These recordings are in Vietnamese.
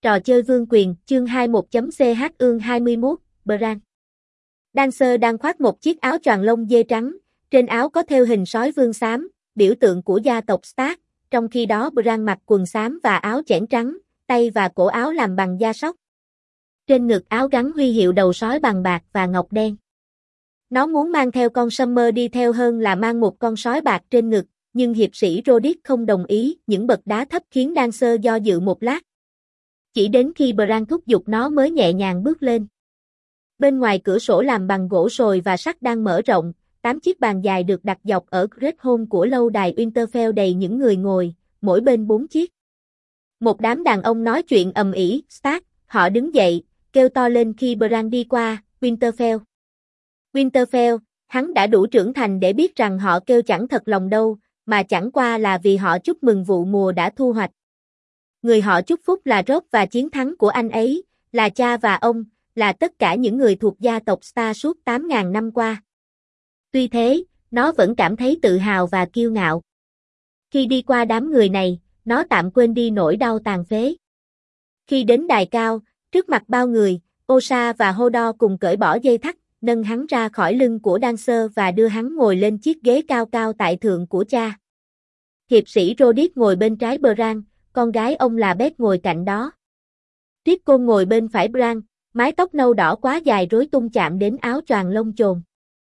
Trò chơi vương quyền, chương 21.ch ương 21, Bran. Dancer đang khoác một chiếc áo choàng lông dê trắng, trên áo có thêu hình sói vương xám, biểu tượng của gia tộc Stark, trong khi đó Bran mặc quần xám và áo chẽn trắng, tay và cổ áo làm bằng da sóc. Trên ngực áo gắn huy hiệu đầu sói bằng bạc và ngọc đen. Nó muốn mang theo con Summer đi theo hơn là mang một con sói bạc trên ngực, nhưng hiệp sĩ Rodick không đồng ý, những bậc đá thấp khiến Dancer do dự một lát. Chỉ đến khi Bran thúc giục nó mới nhẹ nhàng bước lên. Bên ngoài cửa sổ làm bằng gỗ sồi và sắt đang mở rộng, 8 chiếc bàn dài được đặt dọc ở Great Hall của lâu đài Winterfell đầy những người ngồi, mỗi bên 4 chiếc. Một đám đàn ông nói chuyện ầm ĩ, Stark, họ đứng dậy, kêu to lên khi Bran đi qua, Winterfell. Winterfell, hắn đã đủ trưởng thành để biết rằng họ kêu chẳng thật lòng đâu, mà chẳng qua là vì họ chúc mừng vụ mùa đã thu hoạch. Người họ chúc phúc là Robb và chiến thắng của anh ấy, là cha và ông, là tất cả những người thuộc gia tộc Stark suốt 8.000 năm qua. Tuy thế, nó vẫn cảm thấy tự hào và kiêu ngạo. Khi đi qua đám người này, nó tạm quên đi nỗi đau tàn phế. Khi đến đài cao, trước mặt bao người, Osha và Hodor cùng cởi bỏ dây thắt, nâng hắn ra khỏi lưng của Dancer và đưa hắn ngồi lên chiếc ghế cao cao tại thượng của cha. Hiệp sĩ Rodick ngồi bên trái Bran, con gái ông là Beth ngồi cạnh đó. Rickon ngồi bên phải Bran, mái tóc nâu đỏ quá dài rối tung chạm đến áo choàng lông chồn.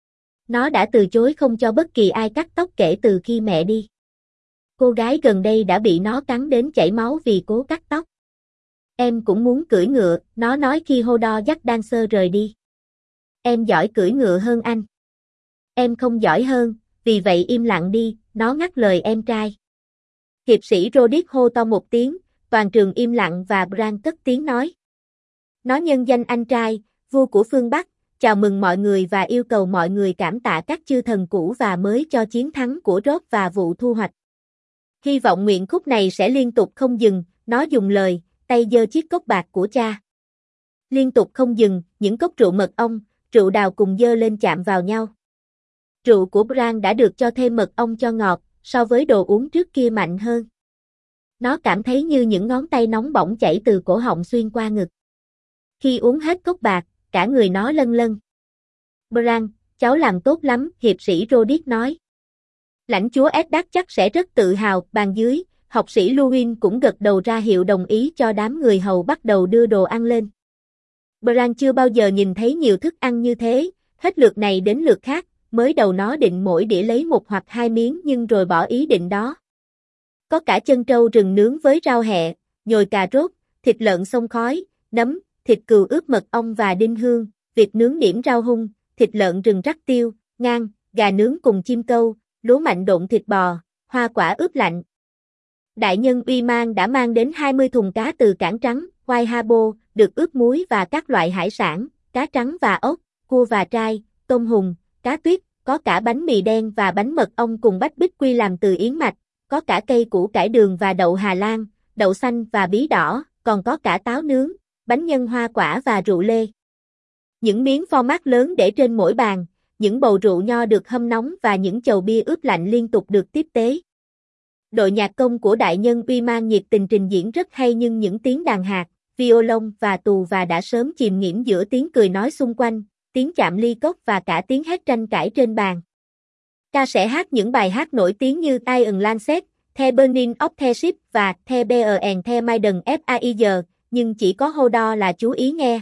Nó đã từ chối không cho bất kỳ ai cắt tóc kể từ khi mẹ đi. Cô gái gần đây đã bị nó cắn đến chảy máu vì cố cắt tóc. Em cũng muốn cưỡi ngựa, nó nói khi Hodor dắt Dancer rời đi. Em giỏi cưỡi ngựa hơn anh. Em không giỏi hơn, vì vậy im lặng đi, nó ngắt lời em trai. Hiệp sĩ Rodick hô to một tiếng, toàn trường im lặng và Bran cất tiếng nói. Nó nhân danh anh trai, vua của phương Bắc, chào mừng mọi người và yêu cầu mọi người cảm tạ các chư thần cũ và mới cho chiến thắng của Robb và vụ thu hoạch. Hy vọng nguyện khúc này sẽ liên tục không dừng, nó dùng lời, tay giơ chiếc cốc bạc của cha. Liên tục không dừng, những cốc rượu mật ong, rượu đào cùng giơ lên chạm vào nhau. Rượu của Bran đã được cho thêm mật ong cho ngọt, so với đồ uống trước kia mạnh hơn. Nó cảm thấy như những ngón tay nóng bỏng chảy từ cổ họng xuyên qua ngực. Khi uống hết cốc bạc, cả người nó lân lân. Bran, cháu làm tốt lắm, hiệp sĩ Rodick nói. Lãnh chúa Eddard chắc sẽ rất tự hào, bàn dưới, học sĩ Luwin cũng gật đầu ra hiệu đồng ý cho đám người hầu bắt đầu đưa đồ ăn lên. Bran chưa bao giờ nhìn thấy nhiều thức ăn như thế, hết lượt này đến lượt khác, mới đầu nó định mỗi đĩa lấy một hoặc hai miếng nhưng rồi bỏ ý định đó. Có cả chân trâu rừng nướng với rau hẹ, nhồi cà rốt, thịt lợn xông khói, nấm, thịt cừu ướp mật ong và đinh hương, vịt nướng điểm rau hung, thịt lợn rừng rắc tiêu, ngan, gà nướng cùng chim câu, lúa mạch độn thịt bò, hoa quả ướp lạnh. Đại nhân Uy Mang đã mang đến 20 thùng cá từ cảng trắng, White Harbour, được ướp muối và các loại hải sản, cá trắng và ốc, cua và trai, tôm hùm, cá tuyết, có cả bánh mì đen và bánh mật ong cùng bách bích quy làm từ yến mạch, có cả cây củ cải đường và đậu Hà Lan, đậu xanh và bí đỏ, còn có cả táo nướng, bánh nhân hoa quả và rượu lê. Những miếng pho mát lớn để trên mỗi bàn, những bầu rượu nho được hâm nóng và những chầu bia ướp lạnh liên tục được tiếp tế. Đội nhạc công của đại nhân Uy Mang nhiệt tình trình diễn rất hay nhưng những tiếng đàn hạt, violon và tù và đã sớm chìm nghiễm giữa tiếng cười nói xung quanh, tiếng chạm ly cốc và cả tiếng hét tranh cãi trên bàn. Ta sẽ hát những bài hát nổi tiếng như Iron Lancet, The Burning of the Ship và The Bear and the Maiden Fire, nhưng chỉ có Hodor là chú ý nghe.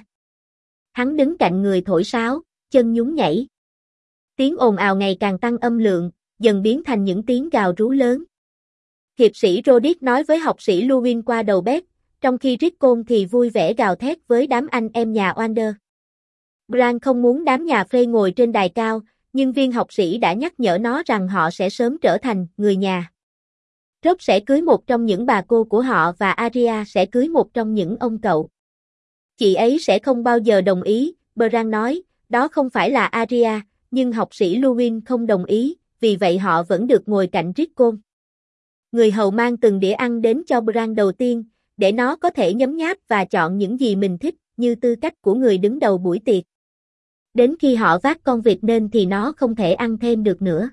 Hắn đứng cạnh người thổi sáo, chân nhún nhảy. Tiếng ồn ào ngày càng tăng âm lượng, dần biến thành những tiếng gào rú lớn. Hiệp sĩ Rodick nói với học sĩ Luwin qua đầu bếp, trong khi Rickon thì vui vẻ gào thét với đám anh em nhà Wander. Bran không muốn đám nhà Frey ngồi trên đài cao, nhưng viên học sĩ đã nhắc nhở nó rằng họ sẽ sớm trở thành người nhà. Robb sẽ cưới một trong những bà cô của họ và Arya sẽ cưới một trong những ông cậu. Chị ấy sẽ không bao giờ đồng ý, Bran nói, đó không phải là Arya, nhưng học sĩ Luwin không đồng ý, vì vậy họ vẫn được ngồi cạnh Rickon. Người hầu mang từng đĩa ăn đến cho Bran đầu tiên, để nó có thể nhấm nháp và chọn những gì mình thích, như tư cách của người đứng đầu buổi tiệc. Đến khi họ vác con vịt lên thì nó không thể ăn thêm được nữa.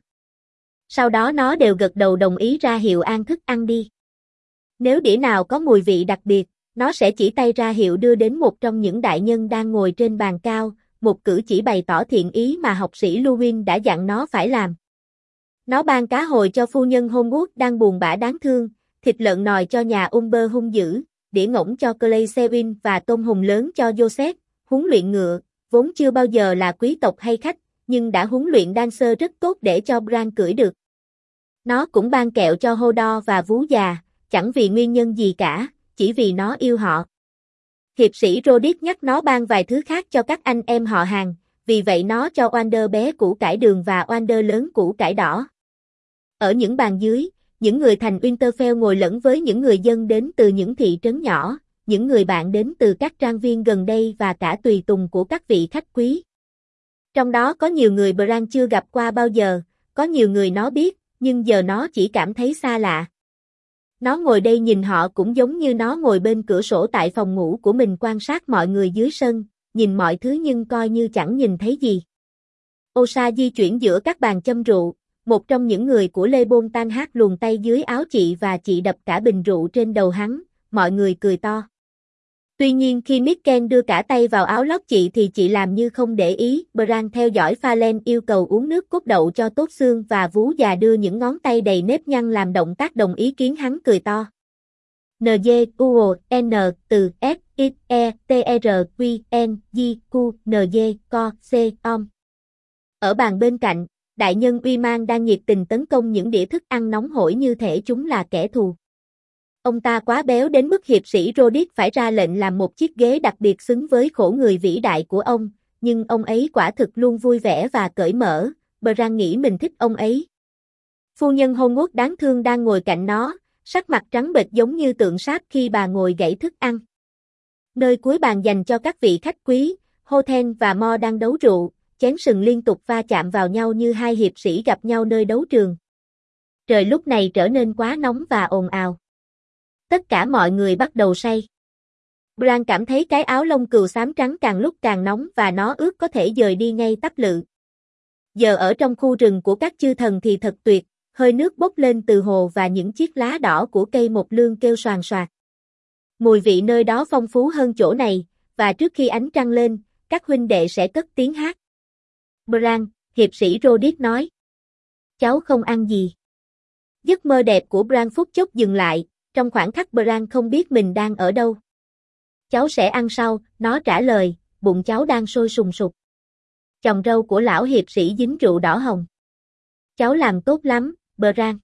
Sau đó nó đều gật đầu đồng ý ra hiệu an thức ăn đi. Nếu đĩa nào có mùi vị đặc biệt, Nó sẽ chỉ tay ra hiệu đưa đến một trong những đại nhân đang ngồi trên bàn cao, một cử chỉ bày tỏ thiện ý mà học sĩ Luwin đã dặn nó phải làm. Nó ban cá hồi cho phu nhân Homewood đang buồn bã đáng thương, thịt lợn nòi cho nhà Umber hung dữ, đĩa ngỗng cho Clay Sewin và tôm hùm lớn cho Joseph, huấn luyện ngựa, vốn chưa bao giờ là quý tộc hay khách, nhưng đã huấn luyện dancer rất tốt để cho Bran cưỡi được. Nó cũng ban kẹo cho Hodor và vú già, chẳng vì nguyên nhân gì cả, chỉ vì nó yêu họ. Hiệp sĩ Rodick nhắc nó ban vài thứ khác cho các anh em họ hàng, vì vậy nó cho Wander bé củ cải đường và Wander lớn củ cải đỏ. Ở những bàn dưới, những người thành Winterfell ngồi lẫn với những người dân đến từ những thị trấn nhỏ, những người bạn đến từ các trang viên gần đây và cả tùy tùng của các vị khách quý. Trong đó có nhiều người Bran chưa gặp qua bao giờ, có nhiều người nó biết, nhưng giờ nó chỉ cảm thấy xa lạ. Nó ngồi đây nhìn họ cũng giống như nó ngồi bên cửa sổ tại phòng ngủ của mình quan sát mọi người dưới sân, nhìn mọi thứ nhưng coi như chẳng nhìn thấy gì. Osa di chuyển giữa các bàn châm rượu, một trong những người của Lê Bôn Tan hát luồn tay dưới áo chị và chị đập cả bình rượu trên đầu hắn, mọi người cười to. Tuy nhiên khi Mikken đưa cả tay vào áo lót chị thì chị làm như không để ý, Bran theo dõi Pha yêu cầu uống nước cốt đậu cho tốt xương và vú già đưa những ngón tay đầy nếp nhăn làm động tác đồng ý khiến hắn cười to. N từ S X E T R Q N G Q N Co C Om. Ở bàn bên cạnh, đại nhân Uy Mang đang nhiệt tình tấn công những đĩa thức ăn nóng hổi như thể chúng là kẻ thù. Ông ta quá béo đến mức hiệp sĩ Rodick phải ra lệnh làm một chiếc ghế đặc biệt xứng với khổ người vĩ đại của ông, nhưng ông ấy quả thực luôn vui vẻ và cởi mở, Bran nghĩ mình thích ông ấy. Phu nhân Homewood đáng thương đang ngồi cạnh nó, sắc mặt trắng bệch giống như tượng sáp khi bà ngồi gãy thức ăn. Nơi cuối bàn dành cho các vị khách quý, Hothen và Mo đang đấu rượu, chén sừng liên tục va chạm vào nhau như hai hiệp sĩ gặp nhau nơi đấu trường. Trời lúc này trở nên quá nóng và ồn ào. Tất cả mọi người bắt đầu say. Bran cảm thấy cái áo lông cừu xám trắng càng lúc càng nóng và nó ước có thể dời đi ngay tắp lự. Giờ ở trong khu rừng của các chư thần thì thật tuyệt, hơi nước bốc lên từ hồ và những chiếc lá đỏ của cây mộc lương kêu xoàn xoạc. Mùi vị nơi đó phong phú hơn chỗ này, và trước khi ánh trăng lên, các huynh đệ sẽ cất tiếng hát. Bran, hiệp sĩ Rodick nói. Cháu không ăn gì. Giấc mơ đẹp của Bran phút chốc dừng lại, trong khoảnh khắc Bran không biết mình đang ở đâu. Cháu sẽ ăn sau, nó trả lời, bụng cháu đang sôi sùng sục. Chòng râu của lão hiệp sĩ dính rượu đỏ hồng. Cháu làm tốt lắm, Bran.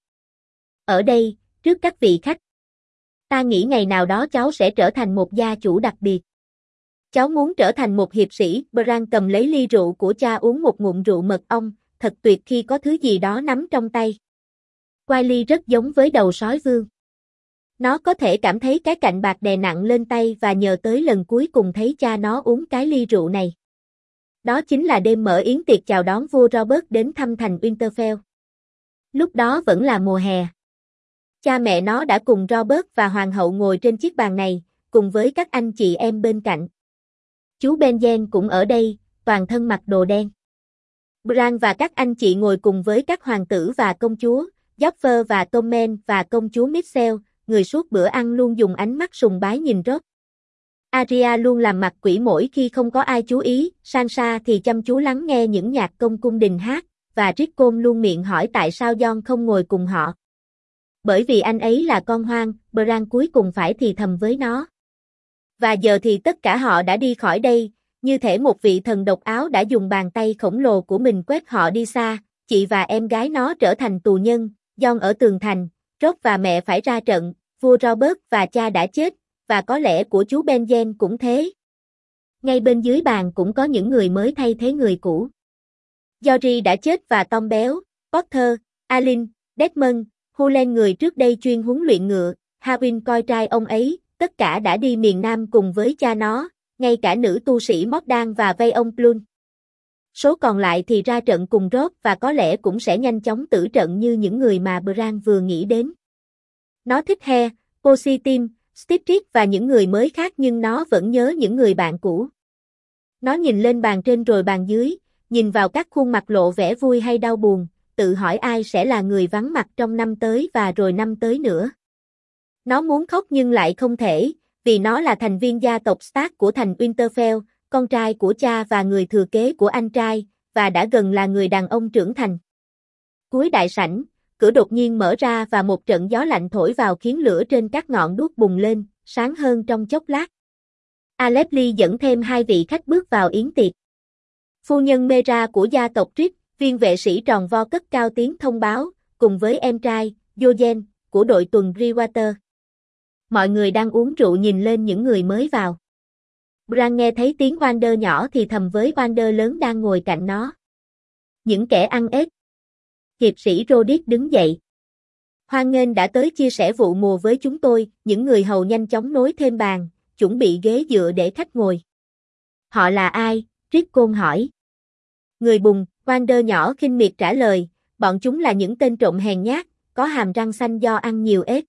Ở đây, trước các vị khách. Ta nghĩ ngày nào đó cháu sẽ trở thành một gia chủ đặc biệt. Cháu muốn trở thành một hiệp sĩ, Bran cầm lấy ly rượu của cha uống một ngụm rượu mật ong, thật tuyệt khi có thứ gì đó nắm trong tay. Wiley rất giống với đầu sói vương. Nó có thể cảm thấy cái cạnh bạc đè nặng lên tay và nhờ tới lần cuối cùng thấy cha nó uống cái ly rượu này. Đó chính là đêm mở yến tiệc chào đón vua Robert đến thăm thành Winterfell. Lúc đó vẫn là mùa hè. Cha mẹ nó đã cùng Robert và hoàng hậu ngồi trên chiếc bàn này, cùng với các anh chị em bên cạnh. Chú Benjen cũng ở đây, toàn thân mặc đồ đen. Bran và các anh chị ngồi cùng với các hoàng tử và công chúa, Joffrey và Tommen và công chúa Mitchell, người suốt bữa ăn luôn dùng ánh mắt sùng bái nhìn Robb. Arya luôn làm mặt quỷ mỗi khi không có ai chú ý, Sansa thì chăm chú lắng nghe những nhạc công cung đình hát, và Rickon luôn miệng hỏi tại sao Jon không ngồi cùng họ. Bởi vì anh ấy là con hoang, Bran cuối cùng phải thì thầm với nó. Và giờ thì tất cả họ đã đi khỏi đây, như thể một vị thần độc áo đã dùng bàn tay khổng lồ của mình quét họ đi xa, chị và em gái nó trở thành tù nhân, Jon ở tường thành, Robb và mẹ phải ra trận, vua Robert và cha đã chết, và có lẽ của chú Benjen cũng thế. Ngay bên dưới bàn cũng có những người mới thay thế người cũ. Jory đã chết và Tom béo, Potter, Alyn, Desmond, Hulen người trước đây chuyên huấn luyện ngựa, Harwin coi trai ông ấy, tất cả đã đi miền Nam cùng với cha nó, ngay cả nữ tu sĩ Mordan và vây ông Plun. Số còn lại thì ra trận cùng Robb và có lẽ cũng sẽ nhanh chóng tử trận như những người mà Bran vừa nghĩ đến. Nó thích He, Percy Tim, Stitchit và những người mới khác nhưng nó vẫn nhớ những người bạn cũ. Nó nhìn lên bàn trên rồi bàn dưới, nhìn vào các khuôn mặt lộ vẻ vui hay đau buồn, tự hỏi ai sẽ là người vắng mặt trong năm tới và rồi năm tới nữa. Nó muốn khóc nhưng lại không thể, vì nó là thành viên gia tộc Stark của thành Winterfell, con trai của cha và người thừa kế của anh trai, và đã gần là người đàn ông trưởng thành. Cuối đại sảnh, cửa đột nhiên mở ra và một trận gió lạnh thổi vào khiến lửa trên các ngọn đuốc bùng lên, sáng hơn trong chốc lát. Alepli dẫn thêm 2 vị khách bước vào yến tiệc. Phu nhân Mera của gia tộc Rick, viên vệ sĩ tròn vo cất cao tiếng thông báo, cùng với em trai, Yojen, của đội tuần Brewater. Mọi người đang uống rượu nhìn lên những người mới vào. Bran nghe thấy tiếng Wander nhỏ thì thầm với Wander lớn đang ngồi cạnh nó. Những kẻ ăn ếch. Hiệp sĩ Rodick đứng dậy. Hoan nghênh đã tới chia sẻ vụ mùa với chúng tôi, những người hầu nhanh chóng nối thêm bàn, chuẩn bị ghế dựa để khách ngồi. Họ là ai? Rickon hỏi. Người bùng, Wander nhỏ khinh miệt trả lời, bọn chúng là những tên trộm hèn nhát, có hàm răng xanh do ăn nhiều ếch.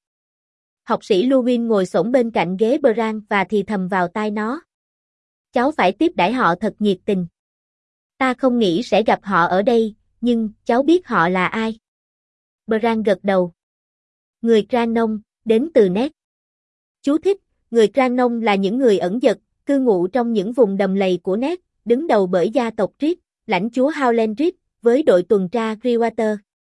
Học sĩ Luwin ngồi xổm bên cạnh ghế Bran và thì thầm vào tai nó. Cháu phải tiếp đãi họ thật nhiệt tình. Ta không nghĩ sẽ gặp họ ở đây, nhưng cháu biết họ là ai. Bran gật đầu. Người Cranon, đến từ Ned. Chú thích, người Cranon là những người ẩn dật, cư ngụ trong những vùng đầm lầy của Ned, đứng đầu bởi gia tộc Rick, lãnh chúa Howland Rick, với đội tuần tra Brewater.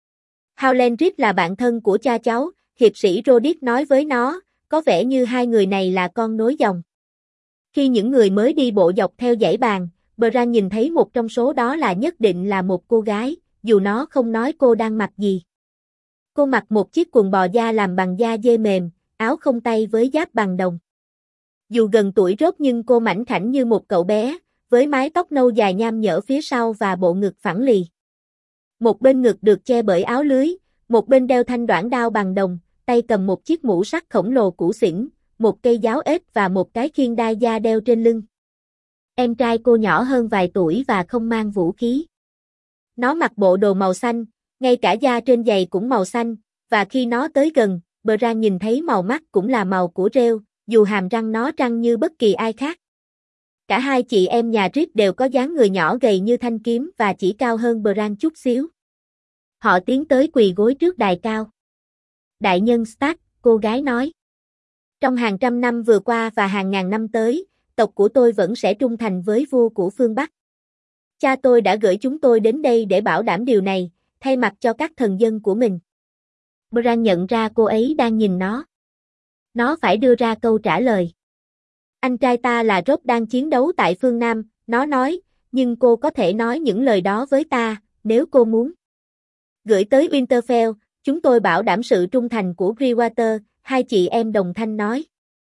Howland Rick là bạn thân của cha cháu, hiệp sĩ Rodick nói với nó, có vẻ như hai người này là con nối dòng. Khi những người mới đi bộ dọc theo dãy bàn, Bran nhìn thấy một trong số đó là nhất định là một cô gái, dù nó không nói cô đang mặc gì. Cô mặc một chiếc quần bò da làm bằng da dê mềm, áo không tay với giáp bằng đồng. Dù gần tuổi rốt nhưng cô mảnh khảnh như một cậu bé, với mái tóc nâu dài nham nhở phía sau và bộ ngực phẳng lì. Một bên ngực được che bởi áo lưới, một bên đeo thanh đoản đao bằng đồng, tay cầm một chiếc mũ sắt khổng lồ cũ xỉn, một cây giáo ếch và một cái khiên đai da đeo trên lưng. Em trai cô nhỏ hơn vài tuổi và không mang vũ khí. Nó mặc bộ đồ màu xanh, ngay cả da trên giày cũng màu xanh, và khi nó tới gần, Bran nhìn thấy màu mắt cũng là màu của rêu, dù hàm răng nó trăng như bất kỳ ai khác. Cả hai chị em nhà Rick đều có dáng người nhỏ gầy như thanh kiếm và chỉ cao hơn Bran chút xíu. Họ tiến tới quỳ gối trước đài cao. Đại nhân Stark, cô gái nói. Trong hàng trăm năm vừa qua và hàng ngàn năm tới, tộc của tôi vẫn sẽ trung thành với vua của phương Bắc. Cha tôi đã gửi chúng tôi đến đây để bảo đảm điều này, thay mặt cho các thần dân của mình. Bran nhận ra cô ấy đang nhìn nó. Nó phải đưa ra câu trả lời. Anh trai ta là Robb đang chiến đấu tại phương Nam, nó nói, nhưng cô có thể nói những lời đó với ta, nếu cô muốn. Gửi tới Winterfell, chúng tôi bảo đảm sự trung thành của Brewater, hai chị em đồng thanh nói.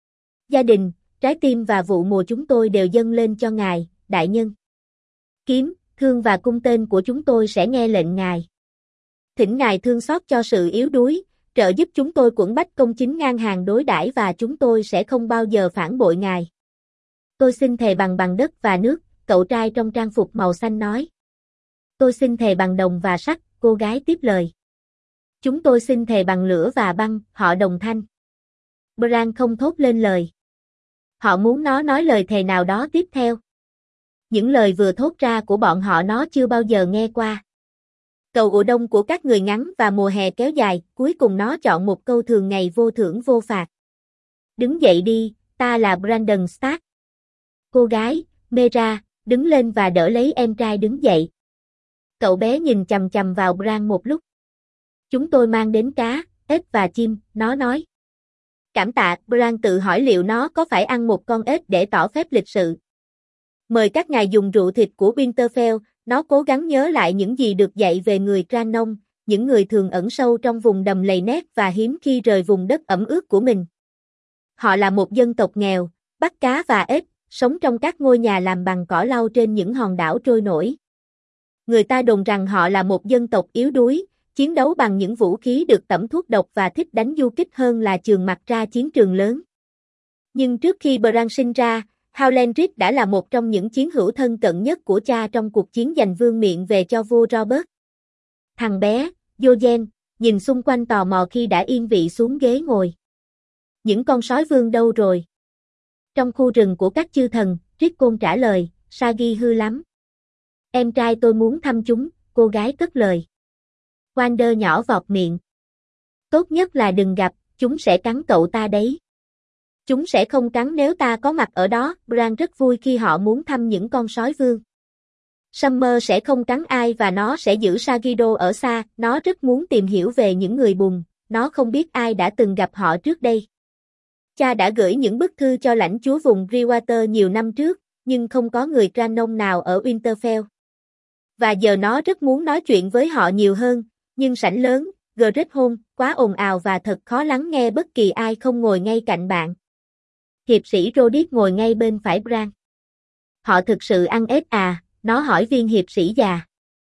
Gia đình, trái tim và vụ mùa chúng tôi đều dâng lên cho ngài, đại nhân. Kiếm, thương và cung tên của chúng tôi sẽ nghe lệnh ngài. Thỉnh ngài thương xót cho sự yếu đuối, trợ giúp chúng tôi quẫn bách công chính ngang hàng đối đãi và chúng tôi sẽ không bao giờ phản bội ngài. Tôi xin thề bằng đất và nước, cậu trai trong trang phục màu xanh nói. Tôi xin thề bằng đồng và sắt, cô gái tiếp lời. Chúng tôi xin thề bằng lửa và băng, họ đồng thanh. Bran không thốt lên lời. Họ muốn nó nói lời thề nào đó tiếp theo. Những lời vừa thốt ra của bọn họ nó chưa bao giờ nghe qua. Cầu ủ đông của các người ngắn và mùa hè kéo dài, cuối cùng nó chọn một câu thường ngày vô thưởng vô phạt. Đứng dậy đi, ta là Brandon Stark. Cô gái, Mera, đứng lên và đỡ lấy em trai đứng dậy. Cậu bé nhìn chằm chằm vào Bran một lúc. Chúng tôi mang đến cá, ếch và chim, nó nói. Cảm tạ, Bran tự hỏi liệu nó có phải ăn một con ếch để tỏ phép lịch sự. Mời các ngài dùng rượu thịt của Winterfell, nó cố gắng nhớ lại những gì được dạy về người Cranon, những người thường ẩn sâu trong vùng đầm lầy Ned và hiếm khi rời vùng đất ẩm ướt của mình. Họ là một dân tộc nghèo, bắt cá và ếch, sống trong các ngôi nhà làm bằng cỏ lau trên những hòn đảo trôi nổi. Người ta đồn rằng họ là một dân tộc yếu đuối, chiến đấu bằng những vũ khí được tẩm thuốc độc và thích đánh du kích hơn là chườm mặt ra chiến trường lớn. Nhưng trước khi Bran sinh ra, Howland Rick đã là một trong những chiến hữu thân cận nhất của cha trong cuộc chiến giành vương miện về cho vua Robert. Thằng bé, Yojen, nhìn xung quanh tò mò khi đã yên vị xuống ghế ngồi. Những con sói vương đâu rồi? Trong khu rừng của các chư thần, Rickon trả lời, Sagi hư lắm. Em trai tôi muốn thăm chúng, cô gái cất lời. Wander nhỏ vọt miệng. Tốt nhất là đừng gặp, chúng sẽ cắn cậu ta đấy. Chúng sẽ không cắn nếu ta có mặt ở đó. Bran rất vui khi họ muốn thăm những con sói vương. Summer sẽ không cắn ai và nó sẽ giữ Sagido ở xa. Nó rất muốn tìm hiểu về những người bùn. Nó không biết ai đã từng gặp họ trước đây. Cha đã gửi những bức thư cho lãnh chúa vùng Brewater nhiều năm trước, nhưng không có người Cranon nào ở Winterfell. Và giờ nó rất muốn nói chuyện với họ nhiều hơn, nhưng sảnh lớn, Grethold, quá ồn ào và thật khó lắng nghe bất kỳ ai không ngồi ngay cạnh bạn. Hiệp sĩ Rodick ngồi ngay bên phải Bran. Họ thực sự ăn ếch à? Nó hỏi viên hiệp sĩ già.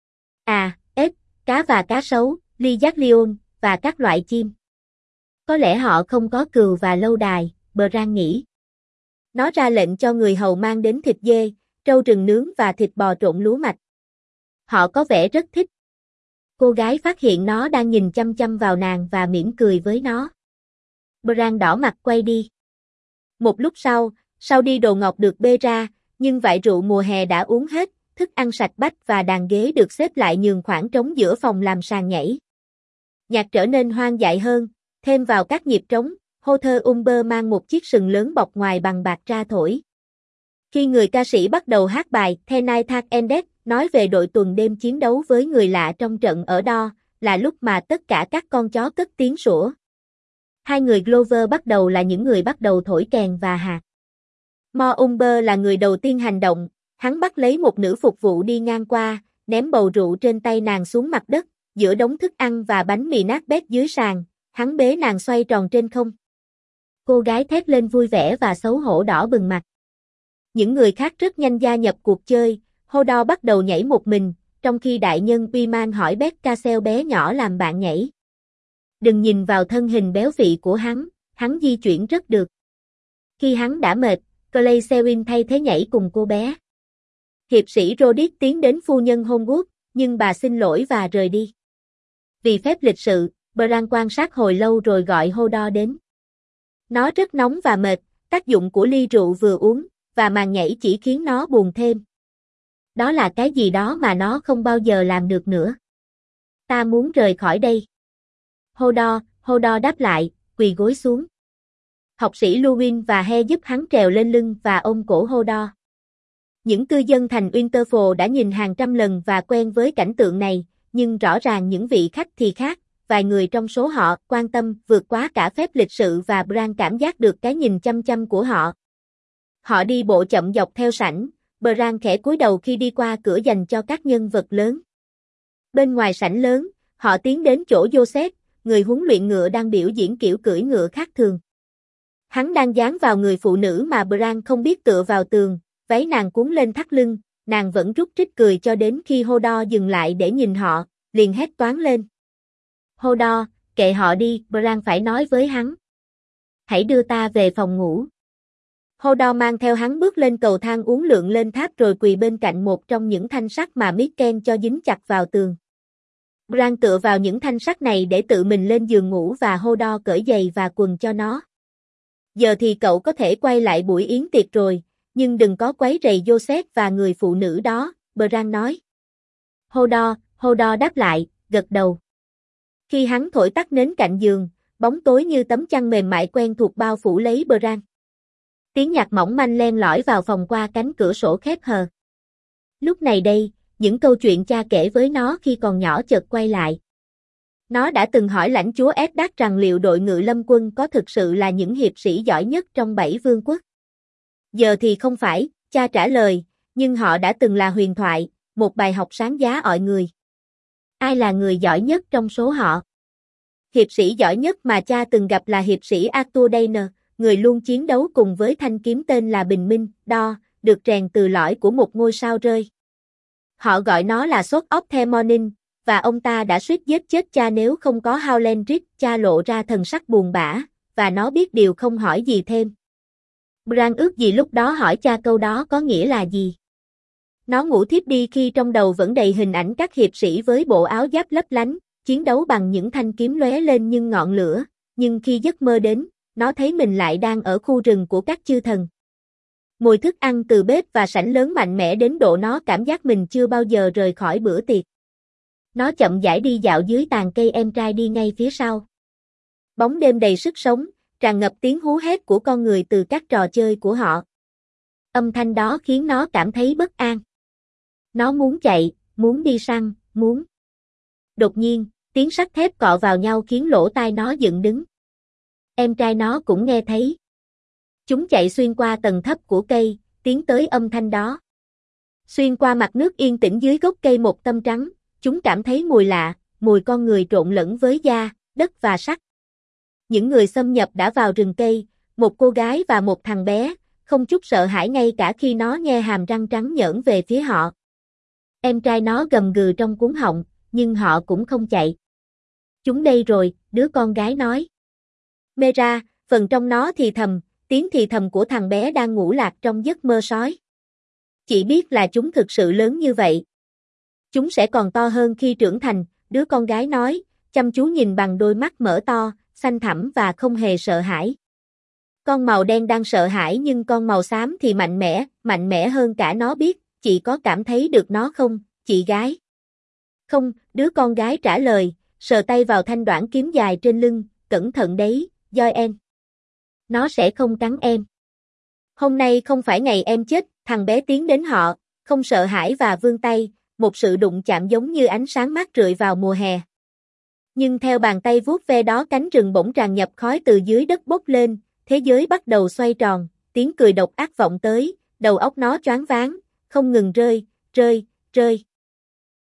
À, ếch, cá và cá sấu, Lion, và các loại chim. Có lẽ họ không có cừu và lâu đài, Bran nghĩ. Nó ra lệnh cho người hầu mang đến thịt dê, trâu rừng nướng và thịt bò trộn lúa mạch. Họ có vẻ rất thích. Cô gái phát hiện nó đang nhìn chăm chăm vào nàng và mỉm cười với nó. Bran đỏ mặt quay đi. Một lúc sau đi đồ ngọt được bê ra, nhưng vại rượu mùa hè đã uống hết, thức ăn sạch bách và đàn ghế được xếp lại nhường khoảng trống giữa phòng làm sàn nhảy. Nhạc trở nên hoang dại hơn, thêm vào các nhịp trống, Hother Umber mang một chiếc sừng lớn bọc ngoài bằng bạc ra thổi. Khi người ca sĩ bắt đầu hát bài The Night That Ended, nói về đội tuần đêm chiến đấu với người lạ trong trận ở đó, là lúc mà tất cả các con chó cất tiếng sủa. Hai người Glover bắt đầu là những người bắt đầu thổi kèn và hạt. Mo Umber là người đầu tiên hành động, hắn bắt lấy một nữ phục vụ đi ngang qua, ném bầu rượu trên tay nàng xuống mặt đất, giữa đống thức ăn và bánh mì nát bét dưới sàn, hắn bế nàng xoay tròn trên không. Cô gái thét lên vui vẻ và xấu hổ đỏ bừng mặt. Những người khác rất nhanh gia nhập cuộc chơi, Hodor bắt đầu nhảy một mình, trong khi đại nhân Wyman hỏi Beth Cassel bé nhỏ làm bạn nhảy. Đừng nhìn vào thân hình béo phì của hắn di chuyển rất được. Khi hắn đã mệt, Clay Sewin thay thế nhảy cùng cô bé. Hiệp sĩ Rodick tiến đến phu nhân Homewood, nhưng bà xin lỗi và rời đi. Vì phép lịch sự, Bran quan sát hồi lâu rồi gọi Hodor đến. Nó rất nóng và mệt, tác dụng của ly rượu vừa uống, và màn nhảy chỉ khiến nó buồn thêm. Đó là cái gì đó mà nó không bao giờ làm được nữa. Ta muốn rời khỏi đây. Hodor đáp lại, quỳ gối xuống. Học sĩ Luwin và He giúp hắn trèo lên lưng và ôm cổ Hodor. Những cư dân thành Winterfell đã nhìn hàng trăm lần và quen với cảnh tượng này, nhưng rõ ràng những vị khách thì khác, vài người trong số họ quan tâm vượt quá cả phép lịch sự và Bran cảm giác được cái nhìn chăm chăm của họ. Họ đi bộ chậm dọc theo sảnh, Bran khẽ cúi đầu khi đi qua cửa dành cho các nhân vật lớn. Bên ngoài sảnh lớn, họ tiến đến chỗ Joseph, người huấn luyện ngựa đang biểu diễn kiểu cưỡi ngựa khác thường. Hắn đang dán vào người phụ nữ mà Bran không biết tựa vào tường, váy nàng cuốn lên thắt lưng, nàng vẫn rút rít cười cho đến khi Hodor dừng lại để nhìn họ, liền hét toáng lên. Hodor, kệ họ đi, Bran phải nói với hắn. Hãy đưa ta về phòng ngủ. Hodor mang theo hắn bước lên cầu thang uốn lượn lên tháp rồi quỳ bên cạnh một trong những thanh sắt mà Mikken cho dính chặt vào tường. Bran tựa vào những thanh sắt này để tự mình lên giường ngủ và Hodor cởi giày và quần cho nó. Giờ thì cậu có thể quay lại buổi yến tiệc rồi, nhưng đừng có quấy rầy Joseph và người phụ nữ đó, Bran nói. Hodor đáp lại, gật đầu. Khi hắn thổi tắt nến cạnh giường, bóng tối như tấm chăn mềm mại quen thuộc bao phủ lấy Bran. Tiếng nhạc mỏng manh len lỏi vào phòng qua cánh cửa sổ khép hờ. Lúc này đây, những câu chuyện cha kể với nó khi còn nhỏ chợt quay lại. Nó đã từng hỏi lãnh chúa Eddard rằng liệu đội ngự lâm quân có thực sự là những hiệp sĩ giỏi nhất trong 7 vương quốc. Giờ thì không phải, cha trả lời, nhưng họ đã từng là huyền thoại, một bài học sáng giá ọi người. Ai là người giỏi nhất trong số họ? Hiệp sĩ giỏi nhất mà cha từng gặp là hiệp sĩ Arthur Dayner, người luôn chiến đấu cùng với thanh kiếm tên là Bình Minh, Đo, được rèn từ lõi của một ngôi sao rơi. Họ gọi nó là Sword of the Morning, và ông ta đã suýt giết chết cha nếu không có Howland Reed. Cha lộ ra thần sắc buồn bã, và nó biết điều không hỏi gì thêm. Bran ước gì lúc đó hỏi cha câu đó có nghĩa là gì. Nó ngủ thiếp đi khi trong đầu vẫn đầy hình ảnh các hiệp sĩ với bộ áo giáp lấp lánh, chiến đấu bằng những thanh kiếm lóe lên như ngọn lửa, nhưng khi giấc mơ đến, nó thấy mình lại đang ở khu rừng của các chư thần. Mùi thức ăn từ bếp và sảnh lớn mạnh mẽ đến độ nó cảm giác mình chưa bao giờ rời khỏi bữa tiệc. Nó chậm rãi đi dạo dưới tàn cây em trai đi ngay phía sau. Bóng đêm đầy sức sống, tràn ngập tiếng hú hét của con người từ các trò chơi của họ. Âm thanh đó khiến nó cảm thấy bất an. Nó muốn chạy, muốn đi săn, muốn. Đột nhiên, tiếng sắt thép cọ vào nhau khiến lỗ tai nó dựng đứng. Em trai nó cũng nghe thấy. Chúng chạy xuyên qua tầng thấp của cây, tiến tới âm thanh đó. Xuyên qua mặt nước yên tĩnh dưới gốc cây một tâm trắng, chúng cảm thấy mùi lạ, mùi con người trộn lẫn với da, đất và sắt. Những người xâm nhập đã vào rừng cây, một cô gái và một thằng bé, không chút sợ hãi ngay cả khi nó nghe hàm răng trắng nhởn về phía họ. Em trai nó gầm gừ trong cuống họng, nhưng họ cũng không chạy. Chúng đây rồi, đứa con gái nói. Mera, phần trong nó thì thầm, tiếng thì thầm của thằng bé đang ngủ lạc trong giấc mơ sói. Chỉ biết là chúng thực sự lớn như vậy. Chúng sẽ còn to hơn khi trưởng thành, đứa con gái nói, chăm chú nhìn bằng đôi mắt mở to, xanh thẳm và không hề sợ hãi. Con màu đen đang sợ hãi nhưng con màu xám thì mạnh mẽ hơn cả nó biết, chị có cảm thấy được nó không, chị gái? Không, đứa con gái trả lời, sờ tay vào thanh đoản kiếm dài trên lưng, cẩn thận đấy, Joen. Nó sẽ không cắn em. Hôm nay không phải ngày em chết, thằng bé tiến đến họ, không sợ hãi và vươn tay, một sự đụng chạm giống như ánh sáng mát rượi vào mùa hè. Nhưng theo bàn tay vuốt ve đó cánh rừng bỗng tràn nhập khói từ dưới đất bốc lên, thế giới bắt đầu xoay tròn, tiếng cười độc ác vọng tới, đầu óc nó choáng váng, không ngừng rơi.